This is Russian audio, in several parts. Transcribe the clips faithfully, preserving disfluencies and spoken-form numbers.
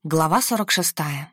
Глава сорок шестая.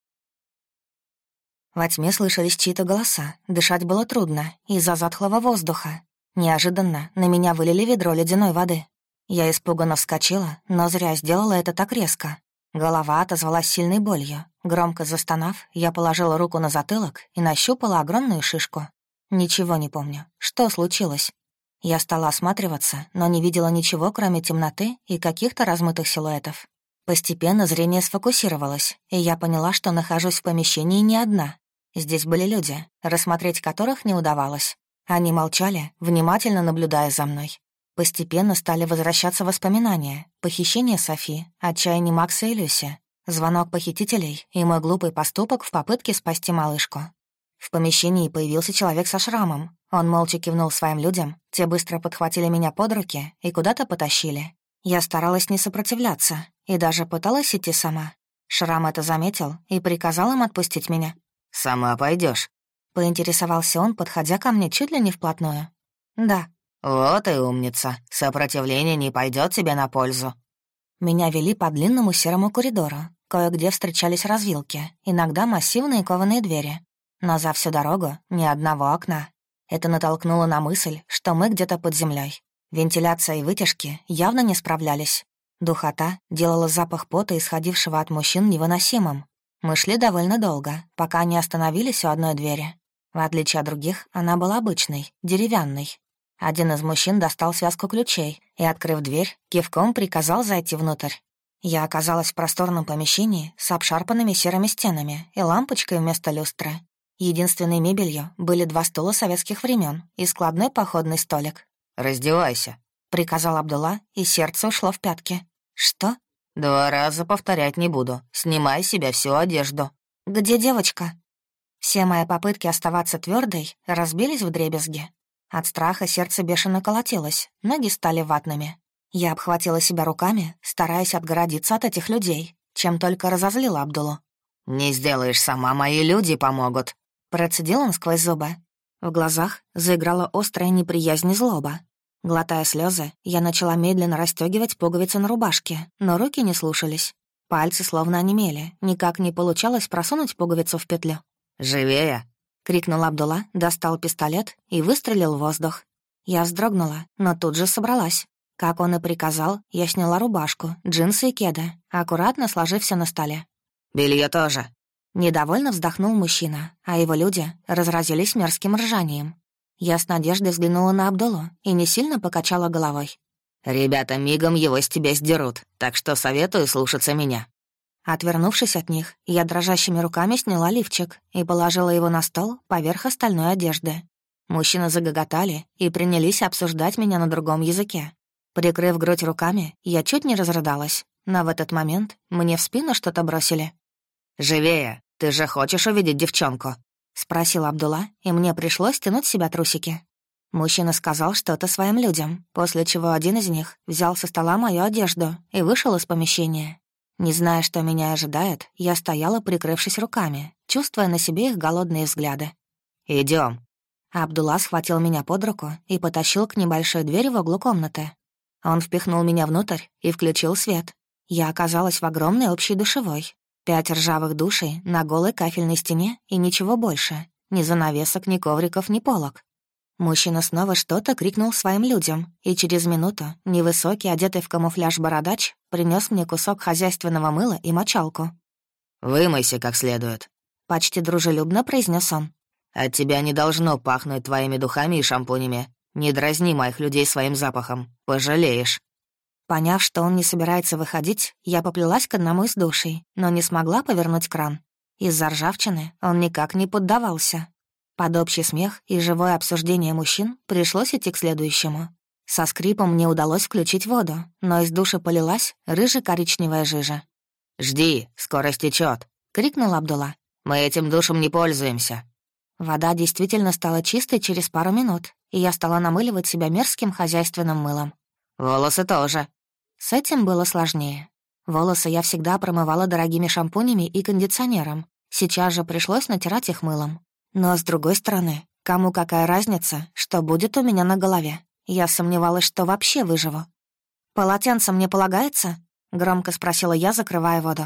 Во тьме слышались чьи-то голоса, дышать было трудно из-за затхлого воздуха. Неожиданно на меня вылили ведро ледяной воды. Я испуганно вскочила, но зря сделала это так резко. Голова отозвалась сильной болью. Громко застонав, я положила руку на затылок и нащупала огромную шишку. Ничего не помню. Что случилось? Я стала осматриваться, но не видела ничего, кроме темноты и каких-то размытых силуэтов. Постепенно зрение сфокусировалось, и я поняла, что нахожусь в помещении не одна. Здесь были люди, рассмотреть которых не удавалось. Они молчали, внимательно наблюдая за мной. Постепенно стали возвращаться воспоминания. Похищение Софи, отчаяние Макса и Люси, звонок похитителей и мой глупый поступок в попытке спасти малышку. В помещении появился человек со шрамом. Он молча кивнул своим людям, те быстро подхватили меня под руки и куда-то потащили. Я старалась не сопротивляться и даже пыталась идти сама. Шрам это заметил и приказал им отпустить меня. «Сама пойдешь? Поинтересовался он, подходя ко мне чуть ли не вплотную. «Да». «Вот и умница. Сопротивление не пойдет тебе на пользу». Меня вели по длинному серому коридору. Кое-где встречались развилки, иногда массивные кованые двери. Но за всю дорогу ни одного окна. Это натолкнуло на мысль, что мы где-то под землей. Вентиляция и вытяжки явно не справлялись. Духота делала запах пота, исходившего от мужчин, невыносимым. Мы шли довольно долго, пока не остановились у одной двери. В отличие от других, она была обычной, деревянной. Один из мужчин достал связку ключей и, открыв дверь, кивком приказал зайти внутрь. Я оказалась в просторном помещении с обшарпанными серыми стенами и лампочкой вместо люстры. Единственной мебелью были два стула советских времен и складной походный столик. «Раздевайся», — приказал Абдулла, и сердце ушло в пятки. «Что?» «Два раза повторять не буду. Снимай с себя всю одежду». «Где девочка?» Все мои попытки оставаться твердой разбились вдребезги. От страха сердце бешено колотилось, ноги стали ватными. Я обхватила себя руками, стараясь отгородиться от этих людей, чем только разозлила Абдуллу. «Не сделаешь сама, мои люди помогут», — процедил он сквозь зубы. В глазах заиграла острая неприязнь и злоба. Глотая слезы, я начала медленно расстёгивать пуговицы на рубашке, но руки не слушались. Пальцы словно онемели, никак не получалось просунуть пуговицу в петлю. «Живее!» — крикнул Абдулла, достал пистолет и выстрелил в воздух. Я вздрогнула, но тут же собралась. Как он и приказал, я сняла рубашку, джинсы и кеды, аккуратно сложив всё на столе. «Белье тоже!» Недовольно вздохнул мужчина, а его люди разразились мерзким ржанием. Я с надеждой взглянула на Абдуллу и не сильно покачала головой. «Ребята мигом его с тебя сдерут, так что советую слушаться меня». Отвернувшись от них, я дрожащими руками сняла лифчик и положила его на стол поверх остальной одежды. Мужчины загоготали и принялись обсуждать меня на другом языке. Прикрыв грудь руками, я чуть не разрыдалась, но в этот момент мне в спину что-то бросили. «Живее! Ты же хочешь увидеть девчонку?» — спросил Абдулла, и мне пришлось стянуть с себя трусики. Мужчина сказал что-то своим людям, после чего один из них взял со стола мою одежду и вышел из помещения. Не зная, что меня ожидает, я стояла, прикрывшись руками, чувствуя на себе их голодные взгляды. Идем. Абдулла схватил меня под руку и потащил к небольшой двери в углу комнаты. Он впихнул меня внутрь и включил свет. Я оказалась в огромной общей душевой. Пять ржавых душей на голой кафельной стене и ничего больше. Ни занавесок, ни ковриков, ни полок. Мужчина снова что-то крикнул своим людям, и через минуту невысокий, одетый в камуфляж бородач, принес мне кусок хозяйственного мыла и мочалку. «Вымойся как следует», — почти дружелюбно произнес он. «От тебя не должно пахнуть твоими духами и шампунями. Не дразни моих людей своим запахом. Пожалеешь». Поняв, что он не собирается выходить, я поплелась к одному из душей, но не смогла повернуть кран. Из-за ржавчины он никак не поддавался. Под общий смех и живое обсуждение мужчин пришлось идти к следующему. Со скрипом мне удалось включить воду, но из души полилась рыже-коричневая жижа. «Жди, скоро стечет, крикнул Абдулла. «Мы этим душем не пользуемся». Вода действительно стала чистой через пару минут, и я стала намыливать себя мерзким хозяйственным мылом. «Волосы тоже». С этим было сложнее. Волосы я всегда промывала дорогими шампунями и кондиционером. Сейчас же пришлось натирать их мылом. Но, с другой стороны, кому какая разница, что будет у меня на голове? Я сомневалась, что вообще выживу. «Полотенце мне полагается?» — громко спросила я, закрывая воду.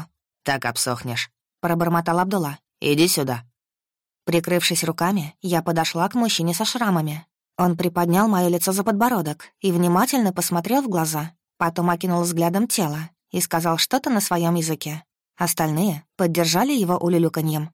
так обсохнешь», — пробормотал Абдулла. «Иди сюда». Прикрывшись руками, я подошла к мужчине со шрамами. Он приподнял мое лицо за подбородок и внимательно посмотрел в глаза, потом окинул взглядом тело и сказал что-то на своем языке. Остальные поддержали его улюлюканьем.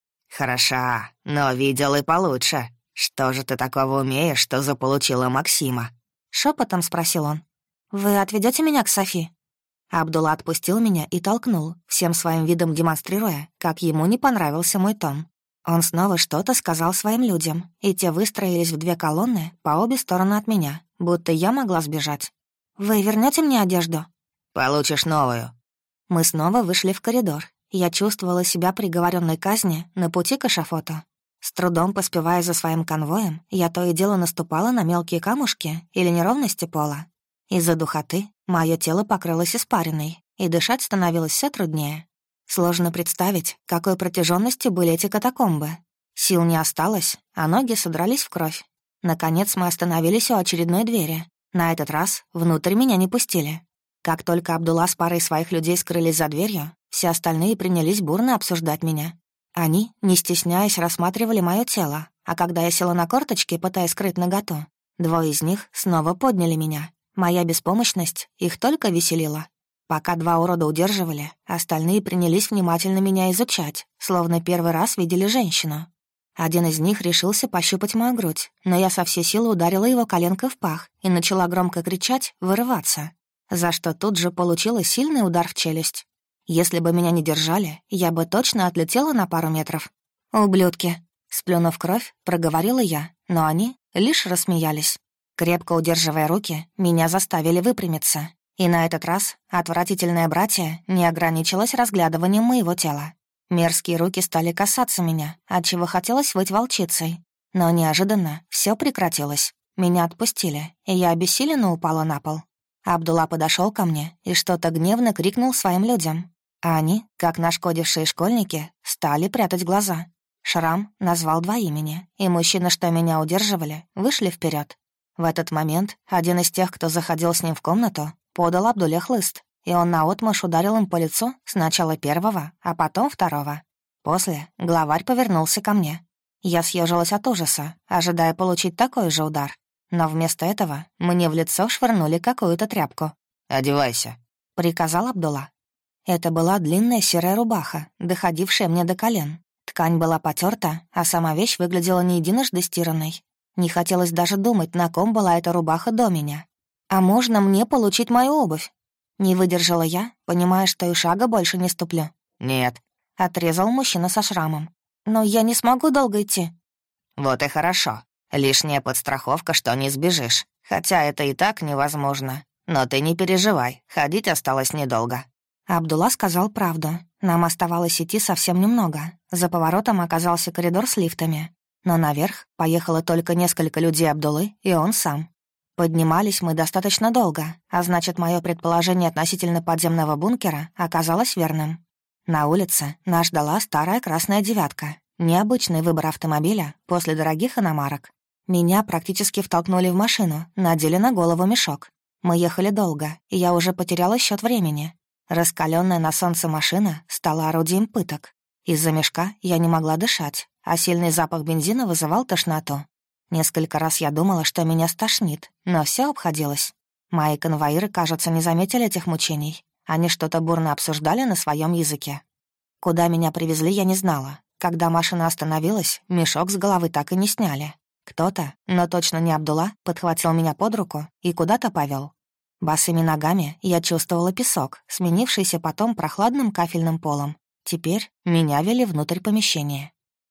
«Хороша, но видел и получше. Что же ты такого умеешь, что заполучила Максима?» Шепотом спросил он. «Вы отведете меня к Софи?» Абдулла отпустил меня и толкнул, всем своим видом демонстрируя, как ему не понравился мой тон. Он снова что-то сказал своим людям, и те выстроились в две колонны по обе стороны от меня, будто я могла сбежать. «Вы вернете мне одежду?» «Получишь новую». Мы снова вышли в коридор. Я чувствовала себя приговоренной к казни на пути к эшафоту. С трудом поспевая за своим конвоем, я то и дело наступала на мелкие камушки или неровности пола. Из-за духоты мое тело покрылось испариной, и дышать становилось все труднее. Сложно представить, какой протяженностью были эти катакомбы. Сил не осталось, а ноги содрались в кровь. Наконец мы остановились у очередной двери. На этот раз внутрь меня не пустили. Как только Абдулла с парой своих людей скрылись за дверью, все остальные принялись бурно обсуждать меня. Они, не стесняясь, рассматривали мое тело, а когда я села на корточки, пытаясь скрыть наготу, двое из них снова подняли меня. Моя беспомощность их только веселила. Пока два урода удерживали, остальные принялись внимательно меня изучать, словно первый раз видели женщину. Один из них решился пощупать мою грудь, но я со всей силы ударила его коленкой в пах и начала громко кричать, вырываться, за что тут же получила сильный удар в челюсть. Если бы меня не держали, я бы точно отлетела на пару метров. «Ублюдки!» — сплюнув кровь, проговорила я, но они лишь рассмеялись. Крепко удерживая руки, меня заставили выпрямиться. И на этот раз отвратительное братье не ограничилось разглядыванием моего тела. Мерзкие руки стали касаться меня, отчего хотелось выть волчицей. Но неожиданно все прекратилось. Меня отпустили, и я обессиленно упала на пол. Абдулла подошел ко мне и что-то гневно крикнул своим людям. А они, как нашкодившие школьники, стали прятать глаза. Шрам назвал два имени, и мужчины, что меня удерживали, вышли вперед. В этот момент один из тех, кто заходил с ним в комнату, подал Абдулле хлыст, и он наотмашь ударил им по лицу сначала первого, а потом второго. После главарь повернулся ко мне. Я съежилась от ужаса, ожидая получить такой же удар. Но вместо этого мне в лицо швырнули какую-то тряпку. «Одевайся», — приказал Абдулла. Это была длинная серая рубаха, доходившая мне до колен. Ткань была потерта, а сама вещь выглядела не единожды стиранной. Не хотелось даже думать, на ком была эта рубаха до меня. «А можно мне получить мою обувь?» Не выдержала я, понимая, что и шага больше не ступлю. «Нет», — отрезал мужчина со шрамом. «Но я не смогу долго идти». «Вот и хорошо. Лишняя подстраховка, что не сбежишь. Хотя это и так невозможно. Но ты не переживай, ходить осталось недолго». Абдулла сказал правду. Нам оставалось идти совсем немного. За поворотом оказался коридор с лифтами. Но наверх поехало только несколько людей Абдуллы и он сам. Поднимались мы достаточно долго, а значит, мое предположение относительно подземного бункера оказалось верным. На улице нас ждала старая красная девятка. Необычный выбор автомобиля после дорогих иномарок. Меня практически втолкнули в машину, надели на голову мешок. Мы ехали долго, и я уже потеряла счет времени. Раскаленная на солнце машина стала орудием пыток. Из-за мешка я не могла дышать, а сильный запах бензина вызывал тошноту. Несколько раз я думала, что меня стошнит, но все обходилось. Мои конвоиры, кажется, не заметили этих мучений. Они что-то бурно обсуждали на своем языке. Куда меня привезли, я не знала. Когда машина остановилась, мешок с головы так и не сняли. Кто-то, но точно не Абдулла, подхватил меня под руку и куда-то повел. Босыми ногами я чувствовала песок, сменившийся потом прохладным кафельным полом. Теперь меня вели внутрь помещения.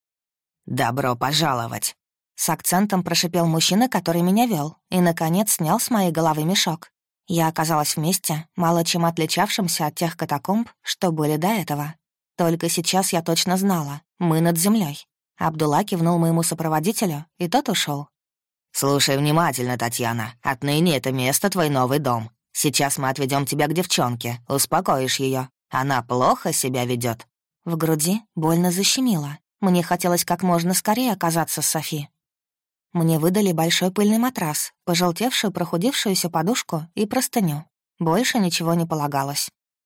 «Добро пожаловать!» С акцентом прошипел мужчина, который меня вел, и, наконец, снял с моей головы мешок. Я оказалась в месте, мало чем отличавшимся от тех катакомб, что были до этого. Только сейчас я точно знала, мы над землей. Абдулла кивнул моему сопроводителю, и тот ушел. «Слушай внимательно, Татьяна. Отныне это место твой новый дом. Сейчас мы отведем тебя к девчонке, успокоишь ее. Она плохо себя ведет. В груди больно защемило. Мне хотелось как можно скорее оказаться с Софи. Мне выдали большой пыльный матрас, пожелтевшую прохудившуюся подушку и простыню. Больше ничего не полагалось.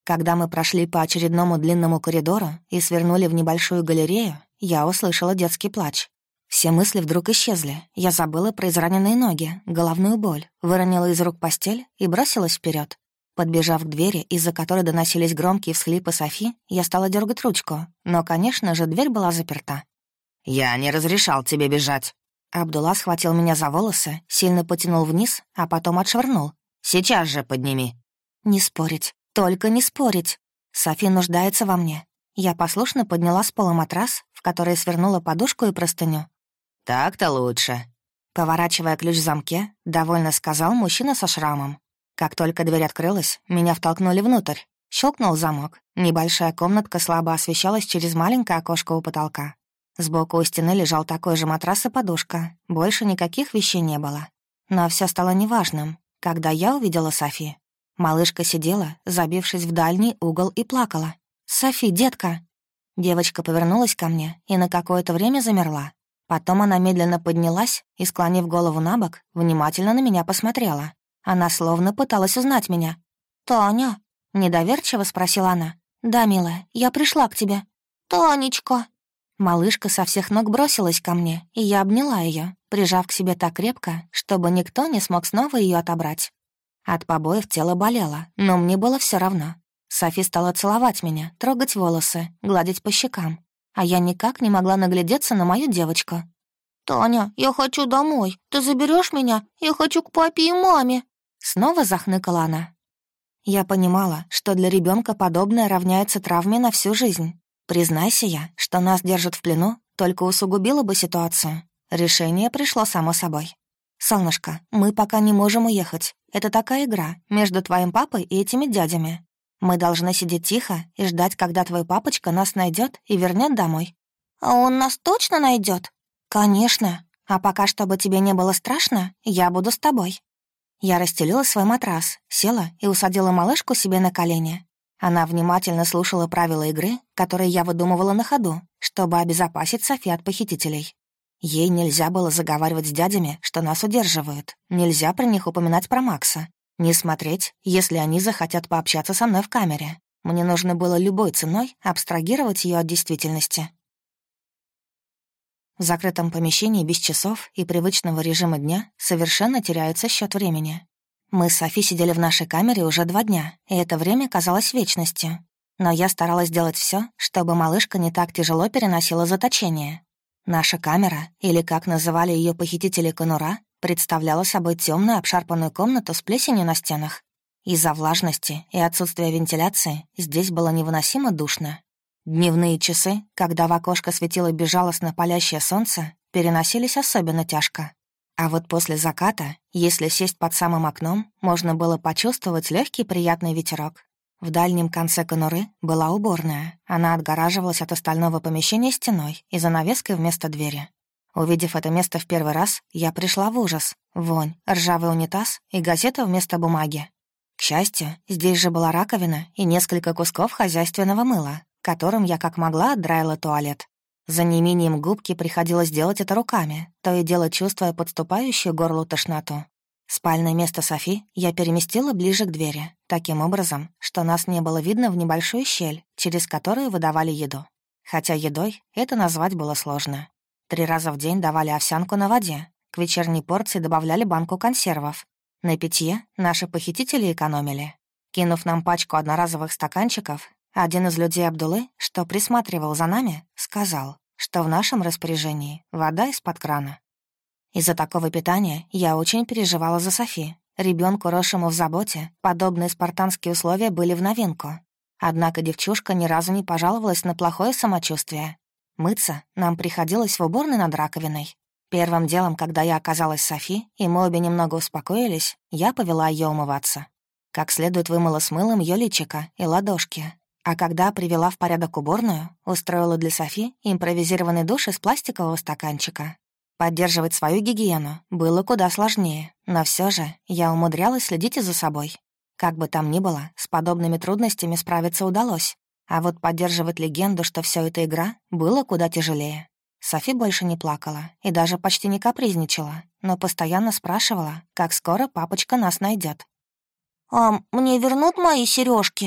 Когда мы прошли по очередному длинному коридору и свернули в небольшую галерею, я услышала детский плач. Все мысли вдруг исчезли. Я забыла про израненные ноги, головную боль, выронила из рук постель и бросилась вперед. Подбежав к двери, из-за которой доносились громкие всхлипы Софи, я стала дергать ручку, но, конечно же, дверь была заперта. «Я не разрешал тебе бежать». Абдулла схватил меня за волосы, сильно потянул вниз, а потом отшвырнул. «Сейчас же подними». «Не спорить, только не спорить. Софи нуждается во мне». Я послушно подняла с пола матрас, в который свернула подушку и простыню. «Так-то лучше», — поворачивая ключ в замке, довольно сказал мужчина со шрамом. Как только дверь открылась, меня втолкнули внутрь. Щелкнул замок. Небольшая комнатка слабо освещалась через маленькое окошко у потолка. Сбоку у стены лежал такой же матрас и подушка. Больше никаких вещей не было. Но все стало неважным, когда я увидела Софи. Малышка сидела, забившись в дальний угол, и плакала. «Софи, детка!» Девочка повернулась ко мне и на какое-то время замерла. Потом она медленно поднялась и, склонив голову на бок, внимательно на меня посмотрела. Она словно пыталась узнать меня. «Таня?» — недоверчиво спросила она. «Да, милая, я пришла к тебе». «Танечка!» Малышка со всех ног бросилась ко мне, и я обняла ее, прижав к себе так крепко, чтобы никто не смог снова ее отобрать. От побоев тело болело, но мне было все равно. Софи стала целовать меня, трогать волосы, гладить по щекам, а я никак не могла наглядеться на мою девочку. «Таня, я хочу домой. Ты заберешь меня? Я хочу к папе и маме!» Снова захныкала она. Я понимала, что для ребенка подобное равняется травме на всю жизнь. Признайся я, что нас держат в плену, только усугубило бы ситуацию. Решение пришло само собой. «Солнышко, мы пока не можем уехать. Это такая игра между твоим папой и этими дядями. Мы должны сидеть тихо и ждать, когда твой папочка нас найдет и вернет домой». «А он нас точно найдет? «Конечно. А пока, чтобы тебе не было страшно, я буду с тобой». Я расстелила свой матрас, села и усадила малышку себе на колени. Она внимательно слушала правила игры, которые я выдумывала на ходу, чтобы обезопасить Софи от похитителей. Ей нельзя было заговаривать с дядями, что нас удерживают. Нельзя при них упоминать про Макса. Не смотреть, если они захотят пообщаться со мной в камере. Мне нужно было любой ценой абстрагировать ее от действительности. В закрытом помещении без часов и привычного режима дня совершенно теряется счет времени. Мы с Софи сидели в нашей камере уже два дня, и это время казалось вечностью. Но я старалась делать все, чтобы малышка не так тяжело переносила заточение. Наша камера, или как называли ее похитители конура, представляла собой темную обшарпанную комнату с плесенью на стенах. Из-за влажности и отсутствия вентиляции здесь было невыносимо душно. Дневные часы, когда в окошко светило безжалостно палящее солнце, переносились особенно тяжко. А вот после заката, если сесть под самым окном, можно было почувствовать легкий приятный ветерок. В дальнем конце конуры была уборная. Она отгораживалась от остального помещения стеной и занавеской вместо двери. Увидев это место в первый раз, я пришла в ужас. Вонь, ржавый унитаз и газета вместо бумаги. К счастью, здесь же была раковина и несколько кусков хозяйственного мыла, которым я как могла отдраила туалет. За неимением губки приходилось делать это руками, то и дело чувствуя подступающую горлу тошноту. Спальное место Софи я переместила ближе к двери, таким образом, что нас не было видно в небольшую щель, через которую выдавали еду. Хотя едой это назвать было сложно. Три раза в день давали овсянку на воде, к вечерней порции добавляли банку консервов. На питье наши похитители экономили. Кинув нам пачку одноразовых стаканчиков, один из людей Абдуллы, что присматривал за нами, сказал, что в нашем распоряжении вода из-под крана. Из-за такого питания я очень переживала за Софи. Ребенку, росшему в заботе, подобные спартанские условия были в новинку. Однако девчушка ни разу не пожаловалась на плохое самочувствие. Мыться нам приходилось в уборной над раковиной. Первым делом, когда я оказалась с Софи, и мы обе немного успокоились, я повела ее умываться. Как следует вымыла с мылом ее личико и ладошки. А когда привела в порядок уборную, устроила для Софи импровизированный душ из пластикового стаканчика. Поддерживать свою гигиену было куда сложнее, но все же я умудрялась следить и за собой. Как бы там ни было, с подобными трудностями справиться удалось. А вот поддерживать легенду, что все это игра, было куда тяжелее. Софи больше не плакала и даже почти не капризничала, но постоянно спрашивала, как скоро папочка нас найдет. «А мне вернут мои сережки?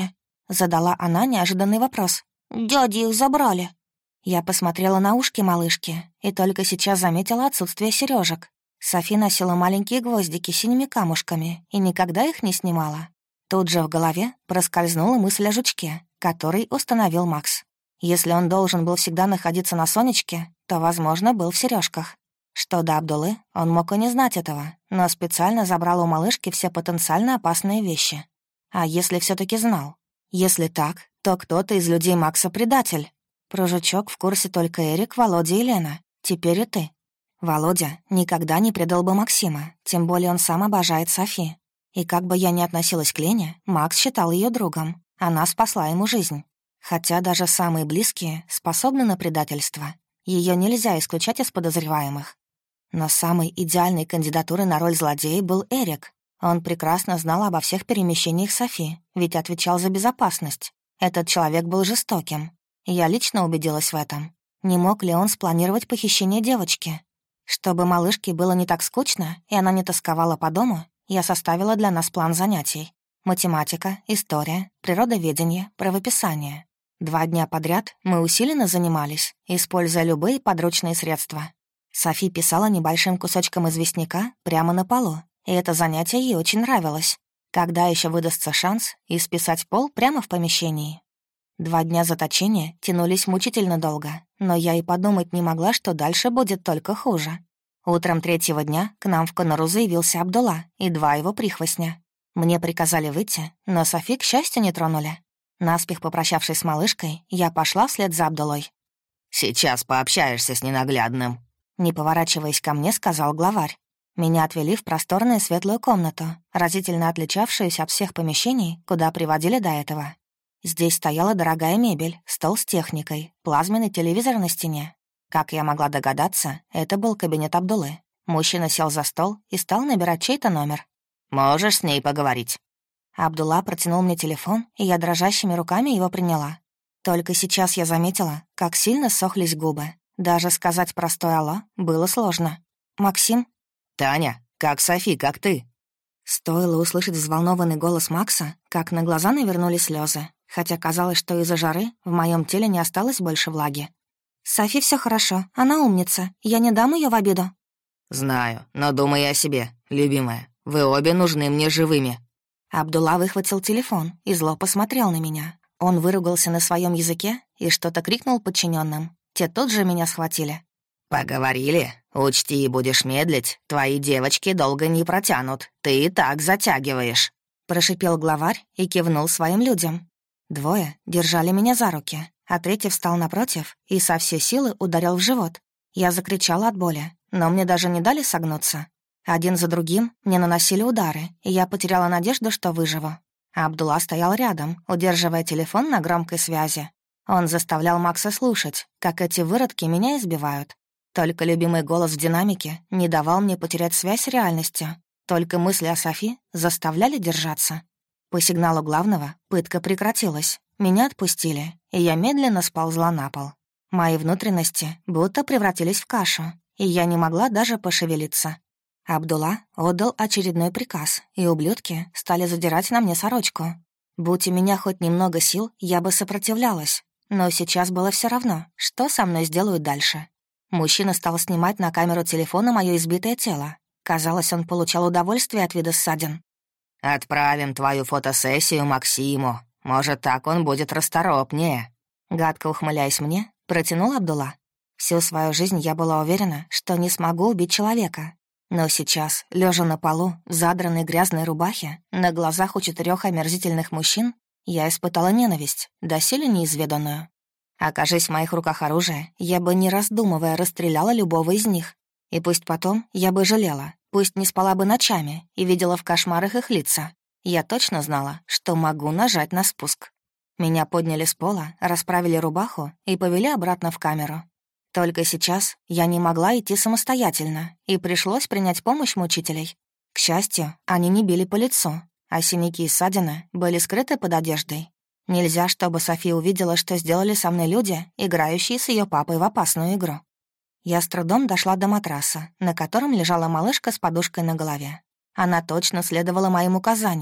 Задала она неожиданный вопрос. «Дяди их забрали». Я посмотрела на ушки малышки и только сейчас заметила отсутствие сережек. Софи носила маленькие гвоздики с синими камушками и никогда их не снимала. Тут же в голове проскользнула мысль о жучке, который установил Макс. Если он должен был всегда находиться на Сонечке, то, возможно, был в сережках. Что до Абдулы, он мог и не знать этого, но специально забрал у малышки все потенциально опасные вещи. А если все таки знал? Если так, то кто-то из людей Макса предатель. Про жучок в курсе только Эрик, Володя и Лена. Теперь и ты. Володя никогда не предал бы Максима, тем более он сам обожает Софи. И как бы я ни относилась к Лене, Макс считал ее другом. Она спасла ему жизнь. Хотя даже самые близкие способны на предательство. Ее нельзя исключать из подозреваемых. Но самой идеальной кандидатурой на роль злодея был Эрик. Он прекрасно знал обо всех перемещениях Софи, ведь отвечал за безопасность. Этот человек был жестоким. Я лично убедилась в этом. Не мог ли он спланировать похищение девочки? Чтобы малышке было не так скучно, и она не тосковала по дому, я составила для нас план занятий. Математика, история, природоведение, правописание. Два дня подряд мы усиленно занимались, используя любые подручные средства. Софи писала небольшим кусочком известняка прямо на полу, и это занятие ей очень нравилось. Когда еще выдастся шанс исписать пол прямо в помещении? Два дня заточения тянулись мучительно долго, но я и подумать не могла, что дальше будет только хуже. Утром третьего дня к нам в Конуру заявился Абдулла и два его прихвостня. Мне приказали выйти, но Софи, к счастью, не тронули. Наспех попрощавшись с малышкой, я пошла вслед за Абдулой. «Сейчас пообщаешься с ненаглядным», — не поворачиваясь ко мне, сказал главарь. Меня отвели в просторную светлую комнату, разительно отличавшуюся от всех помещений, куда приводили до этого. Здесь стояла дорогая мебель, стол с техникой, плазменный телевизор на стене. Как я могла догадаться, это был кабинет Абдуллы. Мужчина сел за стол и стал набирать чей-то номер. «Можешь с ней поговорить». Абдулла протянул мне телефон, и я дрожащими руками его приняла. Только сейчас я заметила, как сильно ссохлись губы. Даже сказать простое «алло» было сложно. «Максим?» «Таня, как Софи, как ты?» Стоило услышать взволнованный голос Макса, как на глаза навернулись слезы, хотя казалось, что из-за жары в моем теле не осталось больше влаги. «Софи все хорошо, она умница, я не дам ее в обиду». «Знаю, но думай о себе, любимая. Вы обе нужны мне живыми». Абдулла выхватил телефон и зло посмотрел на меня. Он выругался на своем языке и что-то крикнул подчиненным. Те тут же меня схватили. «Поговорили? Учти, будешь медлить, твои девочки долго не протянут. Ты и так затягиваешь», — прошипел главарь и кивнул своим людям. Двое держали меня за руки, а третий встал напротив и со всей силы ударил в живот. Я закричала от боли, но мне даже не дали согнуться. Один за другим мне наносили удары, и я потеряла надежду, что выживу. А Абдулла стоял рядом, удерживая телефон на громкой связи. Он заставлял Макса слушать, как эти выродки меня избивают. Только любимый голос в динамике не давал мне потерять связь с реальностью. Только мысли о Софи заставляли держаться. По сигналу главного пытка прекратилась. Меня отпустили, и я медленно сползла на пол. Мои внутренности будто превратились в кашу, и я не могла даже пошевелиться. Абдулла отдал очередной приказ, и ублюдки стали задирать на мне сорочку. Будь у меня хоть немного сил, я бы сопротивлялась. Но сейчас было все равно, что со мной сделают дальше. Мужчина стал снимать на камеру телефона мое избитое тело. Казалось, он получал удовольствие от вида ссадин. «Отправим твою фотосессию Максиму. Может, так он будет расторопнее». Гадко ухмыляясь мне, протянул Абдулла. Всю свою жизнь я была уверена, что не смогу убить человека. Но сейчас, лежа на полу, в задранной грязной рубахе, на глазах у четырех омерзительных мужчин, я испытала ненависть, доселе неизведанную. Окажись в моих руках оружие, я бы, не раздумывая, расстреляла любого из них. И пусть потом я бы жалела, пусть не спала бы ночами и видела в кошмарах их лица. Я точно знала, что могу нажать на спуск. Меня подняли с пола, расправили рубаху и повели обратно в камеру. Только сейчас я не могла идти самостоятельно, и пришлось принять помощь мучителей. К счастью, они не били по лицу, а синяки и ссадины были скрыты под одеждой. Нельзя, чтобы Софи увидела, что сделали со мной люди, играющие с ее папой в опасную игру. Я с трудом дошла до матраса, на котором лежала малышка с подушкой на голове. Она точно следовала моим указаниям.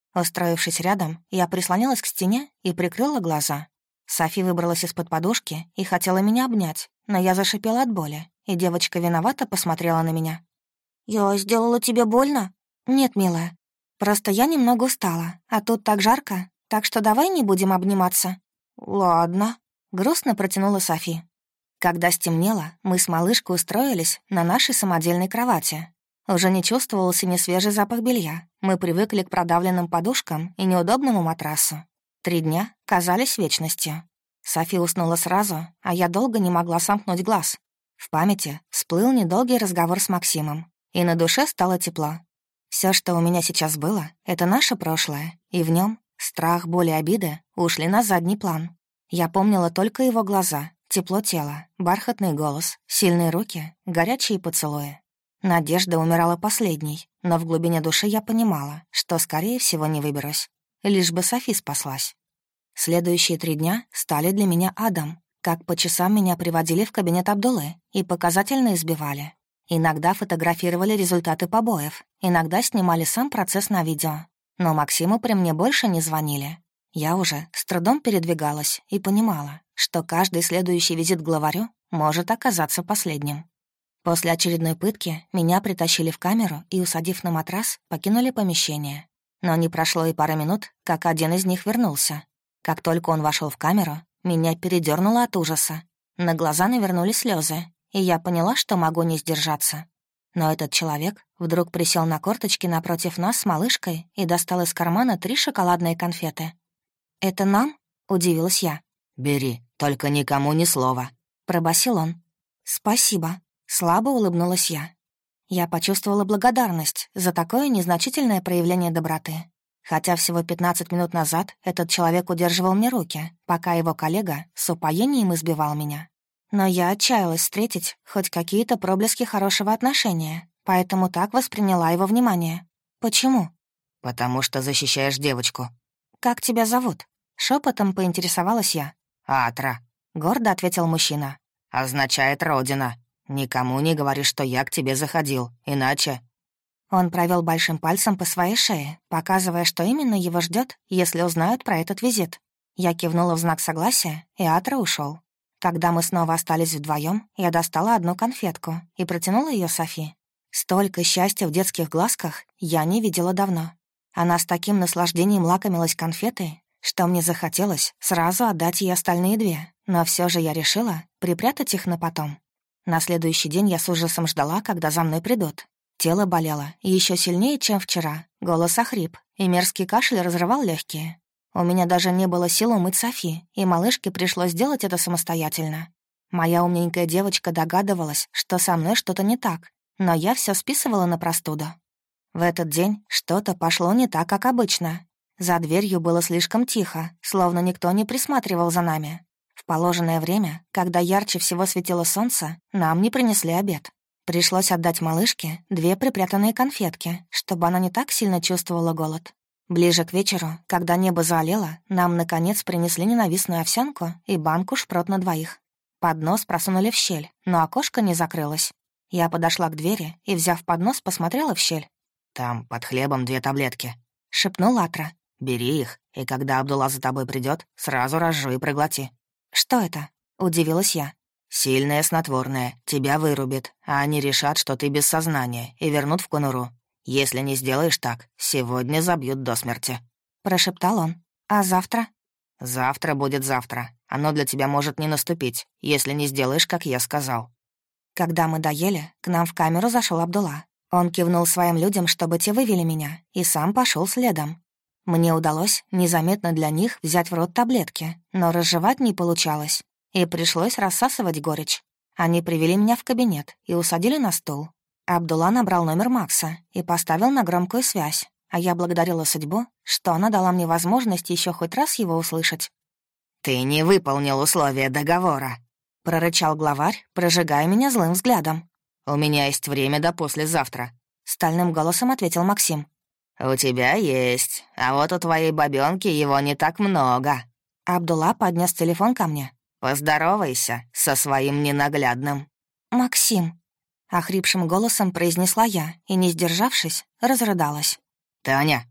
Устроившись рядом, я прислонилась к стене и прикрыла глаза. Софи выбралась из-под подушки и хотела меня обнять, но я зашипела от боли, и девочка виновато посмотрела на меня. «Я сделала тебе больно?» «Нет, милая. Просто я немного устала, а тут так жарко, так что давай не будем обниматься». «Ладно», — грустно протянула Софи. Когда стемнело, мы с малышкой устроились на нашей самодельной кровати. Уже не чувствовался ни свежий запах белья. Мы привыкли к продавленным подушкам и неудобному матрасу. Три дня казались вечностью. Софи уснула сразу, а я долго не могла сомкнуть глаз. В памяти всплыл недолгий разговор с Максимом, и на душе стало тепло. Все, что у меня сейчас было, — это наше прошлое, и в нем страх, боль и обиды ушли на задний план. Я помнила только его глаза, тепло тела, бархатный голос, сильные руки, горячие поцелуи. Надежда умирала последней, но в глубине души я понимала, что, скорее всего, не выберусь. Лишь бы Софи спаслась. Следующие три дня стали для меня адом. Как по часам меня приводили в кабинет Абдуллы и показательно избивали. Иногда фотографировали результаты побоев, иногда снимали сам процесс на видео. Но Максиму при мне больше не звонили. Я уже с трудом передвигалась и понимала, что каждый следующий визит к главарю может оказаться последним. После очередной пытки меня притащили в камеру и, усадив на матрас, покинули помещение. Но не прошло и пары минут, как один из них вернулся. Как только он вошел в камеру, меня передернуло от ужаса. На глаза навернулись слезы, и я поняла, что могу не сдержаться. Но этот человек вдруг присел на корточки напротив нас с малышкой и достал из кармана три шоколадные конфеты. «Это нам?» — удивилась я. «Бери, только никому ни слова», — пробасил он. «Спасибо», — слабо улыбнулась я. Я почувствовала благодарность за такое незначительное проявление доброты. Хотя всего пятнадцать минут назад этот человек удерживал мне руки, пока его коллега с упоением избивал меня. Но я отчаялась встретить хоть какие-то проблески хорошего отношения, поэтому так восприняла его внимание. «Почему?» «Потому что защищаешь девочку». «Как тебя зовут?» — шепотом поинтересовалась я. «Атра», — гордо ответил мужчина. «Означает родина. Никому не говори, что я к тебе заходил, иначе...» Он провел большим пальцем по своей шее, показывая, что именно его ждет, если узнают про этот визит. Я кивнула в знак согласия, и Атра ушел. Когда мы снова остались вдвоем, я достала одну конфетку и протянула ее Софи. Столько счастья в детских глазках я не видела давно. Она с таким наслаждением лакомилась конфетой, что мне захотелось сразу отдать ей остальные две, но все же я решила припрятать их на потом. На следующий день я с ужасом ждала, когда за мной придут. Тело болело еще сильнее, чем вчера, голос охрип, и мерзкий кашель разрывал легкие. У меня даже не было сил умыть Софи, и малышке пришлось сделать это самостоятельно. Моя умненькая девочка догадывалась, что со мной что-то не так, но я все списывала на простуду. В этот день что-то пошло не так, как обычно. За дверью было слишком тихо, словно никто не присматривал за нами. В положенное время, когда ярче всего светило солнце, нам не принесли обед. Пришлось отдать малышке две припрятанные конфетки, чтобы она не так сильно чувствовала голод. Ближе к вечеру, когда небо заолело, нам, наконец, принесли ненавистную овсянку и банку шпрот на двоих. Поднос просунули в щель, но окошко не закрылось. Я подошла к двери и, взяв поднос, посмотрела в щель. «Там под хлебом две таблетки», — шепнул Атра. «Бери их, и когда Абдулла за тобой придет, сразу разжуй и проглоти». «Что это?» — удивилась я. «Сильное снотворное, тебя вырубит, а они решат, что ты без сознания, и вернут в конуру. Если не сделаешь так, сегодня забьют до смерти», — прошептал он. «А завтра?» «Завтра будет завтра. Оно для тебя может не наступить, если не сделаешь, как я сказал». Когда мы доели, к нам в камеру зашел Абдулла. Он кивнул своим людям, чтобы те вывели меня, и сам пошел следом. Мне удалось незаметно для них взять в рот таблетки, но разжевать не получалось. И пришлось рассасывать горечь. Они привели меня в кабинет и усадили на стул. Абдулла набрал номер Макса и поставил на громкую связь, а я благодарила судьбу, что она дала мне возможность еще хоть раз его услышать. «Ты не выполнил условия договора», — прорычал главарь, прожигая меня злым взглядом. «У меня есть время до послезавтра», — стальным голосом ответил Максим. «У тебя есть, а вот у твоей бабёнки его не так много». Абдулла поднес телефон ко мне. «Поздоровайся со своим ненаглядным». «Максим», — охрипшим голосом произнесла я и, не сдержавшись, разрыдалась. «Таня».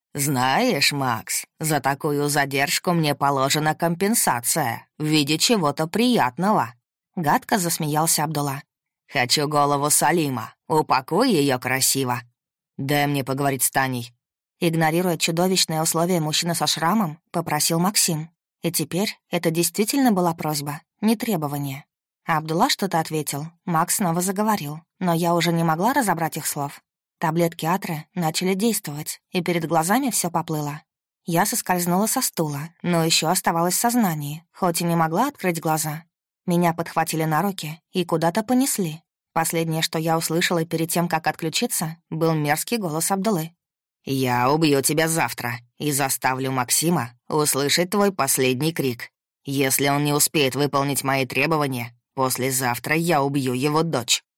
«Знаешь, Макс, за такую задержку мне положена компенсация в виде чего-то приятного». Гадко засмеялся Абдулла. «Хочу голову Салима. Упакуй ее красиво. Дай мне поговорить с Таней». Игнорируя чудовищные условия мужчины со шрамом, попросил Максим. И теперь это действительно была просьба, не требование. Абдулла что-то ответил, Макс снова заговорил, но я уже не могла разобрать их слов. Таблетки Атры начали действовать, и перед глазами все поплыло. Я соскользнула со стула, но еще оставалась в сознании, хоть и не могла открыть глаза. Меня подхватили на руки и куда-то понесли. Последнее, что я услышала перед тем, как отключиться, был мерзкий голос Абдуллы. «Я убью тебя завтра и заставлю Максима услышать твой последний крик. Если он не успеет выполнить мои требования, послезавтра я убью его дочь».